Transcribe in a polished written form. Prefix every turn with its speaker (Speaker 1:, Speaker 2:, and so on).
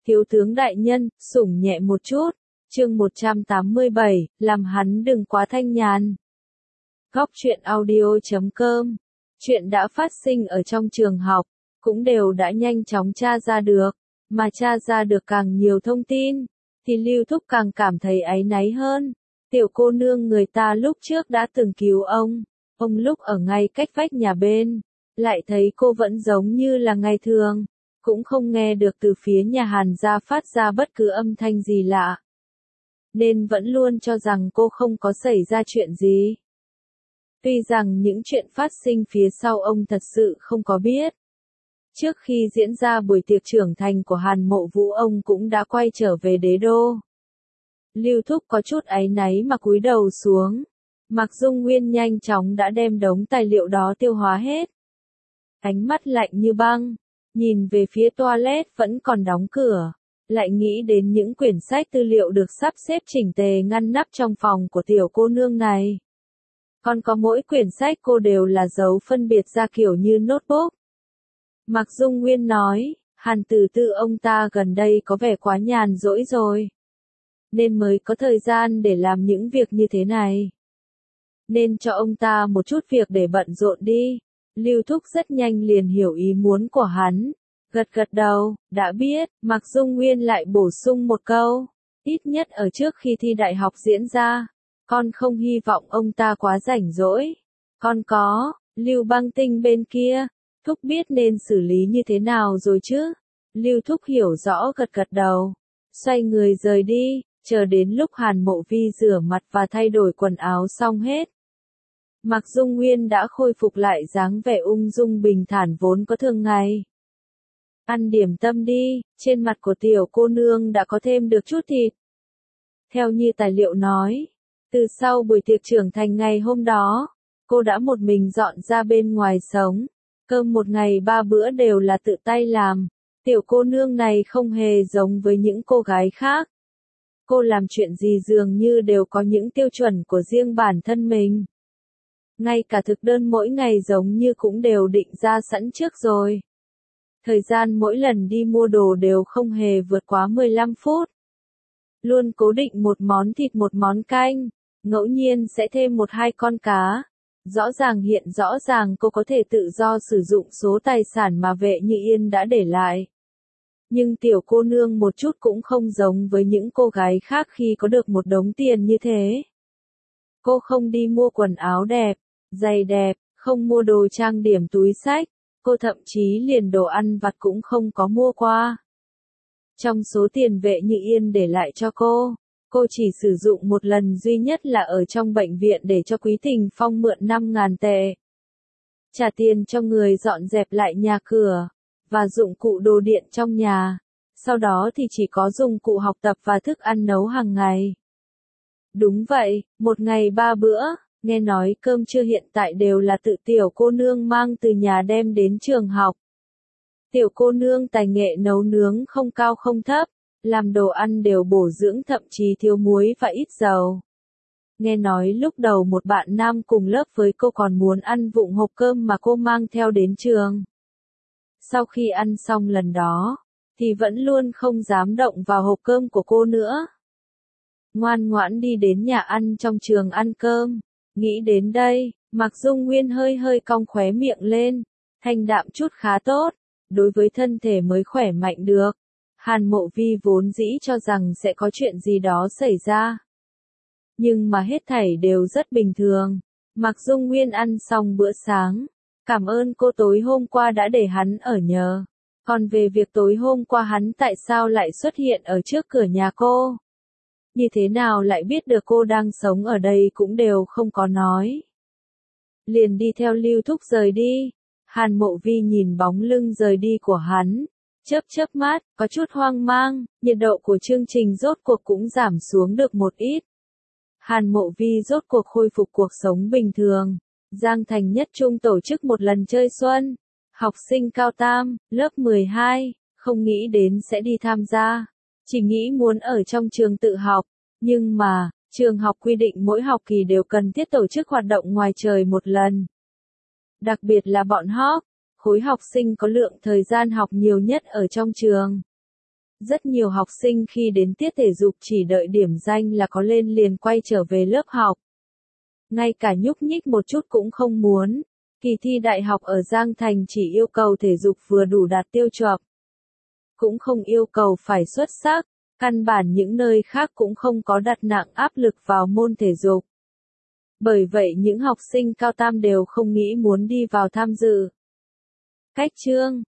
Speaker 1: Thiếu tướng đại nhân, sủng nhẹ một chút. Chương 187, làm hắn đừng quá thanh nhàn. Góc truyện audio.com. Chuyện đã phát sinh ở trong trường học, cũng đều đã nhanh chóng tra ra được, mà tra ra được càng nhiều thông tin, thì Lưu Thúc càng cảm thấy áy náy hơn. Tiểu cô nương người ta lúc trước đã từng cứu ông lúc ở ngay cách vách nhà bên, lại thấy cô vẫn giống như là ngày thường, cũng không nghe được từ phía nhà Hàn gia phát ra bất cứ âm thanh gì lạ. Nên vẫn luôn cho rằng cô không có xảy ra chuyện gì. Tuy rằng những chuyện phát sinh phía sau ông thật sự không có biết. Trước khi diễn ra buổi tiệc trưởng thành của Hàn Mộ Vũ, ông cũng đã quay trở về đế đô. Lưu Thúc có chút áy náy mà cúi đầu xuống. Mạc Dung Nguyên nhanh chóng đã đem đống tài liệu đó tiêu hóa hết. Ánh mắt lạnh như băng, nhìn về phía toilet vẫn còn đóng cửa, lại nghĩ đến những quyển sách tư liệu được sắp xếp chỉnh tề ngăn nắp trong phòng của tiểu cô nương này. Còn có mỗi quyển sách cô đều là dấu phân biệt ra kiểu như notebook. Mạc Dung Nguyên nói, Hàn Tử Tư ông ta gần đây có vẻ quá nhàn rỗi rồi, nên mới có thời gian để làm những việc như thế này. Nên cho ông ta một chút việc để bận rộn đi. Lưu Thúc rất nhanh liền hiểu ý muốn của hắn, gật gật đầu, đã biết. Mạc Dung Nguyên lại bổ sung một câu, ít nhất ở trước khi thi đại học diễn ra, con không hy vọng ông ta quá rảnh rỗi. Con có, Lưu Băng Tinh bên kia, Thúc biết nên xử lý như thế nào rồi chứ? Lưu Thúc hiểu rõ gật gật đầu, xoay người rời đi, chờ đến lúc Hàn Mộ Vi rửa mặt và thay đổi quần áo xong hết. Mạc Dung Nguyên đã khôi phục lại dáng vẻ ung dung bình thản vốn có thường ngày. Ăn điểm tâm đi, trên mặt của tiểu cô nương đã có thêm được chút thịt. Theo như tài liệu nói, từ sau buổi tiệc trưởng thành ngày hôm đó, cô đã một mình dọn ra bên ngoài sống. Cơm một ngày 3 bữa đều là tự tay làm. Tiểu cô nương này không hề giống với những cô gái khác. Cô làm chuyện gì dường như đều có những tiêu chuẩn của riêng bản thân mình. Ngay cả thực đơn mỗi ngày giống như cũng đều định ra sẵn trước rồi. Thời gian mỗi lần đi mua đồ đều không hề vượt quá 15 phút. Luôn cố định một món thịt một món canh, ngẫu nhiên sẽ thêm 1-2 con cá. Hiện rõ ràng cô có thể tự do sử dụng số tài sản mà Vệ Như Yên đã để lại. Nhưng tiểu cô nương một chút cũng không giống với những cô gái khác khi có được một đống tiền như thế. Cô không đi mua quần áo đẹp, giày đẹp, không mua đồ trang điểm túi xách, cô thậm chí liền đồ ăn vặt cũng không có mua qua. Trong số tiền Vệ Như Yên để lại cho cô chỉ sử dụng một lần duy nhất là ở trong bệnh viện để cho Quý Thình Phong mượn 5.000 tệ. Trả tiền cho người dọn dẹp lại nhà cửa, và dụng cụ đồ điện trong nhà. Sau đó thì chỉ có dụng cụ học tập và thức ăn nấu hàng ngày. Đúng vậy, một ngày 3 bữa, nghe nói cơm trưa hiện tại đều là tự tiểu cô nương mang từ nhà đem đến trường học. Tiểu cô nương tài nghệ nấu nướng không cao không thấp, làm đồ ăn đều bổ dưỡng thậm chí thiếu muối và ít dầu. Nghe nói lúc đầu một bạn nam cùng lớp với cô còn muốn ăn vụng hộp cơm mà cô mang theo đến trường. Sau khi ăn xong lần đó, thì vẫn luôn không dám động vào hộp cơm của cô nữa. Ngoan ngoãn đi đến nhà ăn trong trường ăn cơm. Nghĩ đến đây, Mạc Dung Nguyên hơi cong khóe miệng lên, thanh đạm chút khá tốt, đối với thân thể mới khỏe mạnh được. Hàn Mộ Vi vốn dĩ cho rằng sẽ có chuyện gì đó xảy ra. Nhưng mà hết thảy đều rất bình thường. Mạc Dung Nguyên ăn xong bữa sáng, cảm ơn cô tối hôm qua đã để hắn ở nhờ. Còn về việc tối hôm qua hắn tại sao lại xuất hiện ở trước cửa nhà cô, như thế nào lại biết được cô đang sống ở đây cũng đều không có nói. Liền đi theo Lưu Thúc rời đi. Hàn Mộ Vi nhìn bóng lưng rời đi của hắn, chớp mắt, có chút hoang mang. Nhiệt độ của chương trình rốt cuộc cũng giảm xuống được một ít. Hàn Mộ Vi rốt cuộc khôi phục cuộc sống bình thường. Giang Thành Nhất Trung tổ chức một lần chơi xuân. Học sinh cao tam, lớp 12, không nghĩ đến sẽ đi tham gia. Chỉ nghĩ muốn ở trong trường tự học. Nhưng mà, trường học quy định mỗi học kỳ đều cần thiết tổ chức hoạt động ngoài trời một lần. Đặc biệt là bọn Hawk, khối học sinh có lượng thời gian học nhiều nhất ở trong trường. Rất nhiều học sinh khi đến tiết thể dục chỉ đợi điểm danh là có lên liền quay trở về lớp học. Ngay cả nhúc nhích một chút cũng không muốn. Kỳ thi đại học ở Giang Thành chỉ yêu cầu thể dục vừa đủ đạt tiêu chuẩn. Cũng không yêu cầu phải xuất sắc, căn bản những nơi khác cũng không có đặt nặng áp lực vào môn thể dục. Bởi vậy những học sinh cao tam đều không nghĩ muốn đi vào tham dự. Cách chương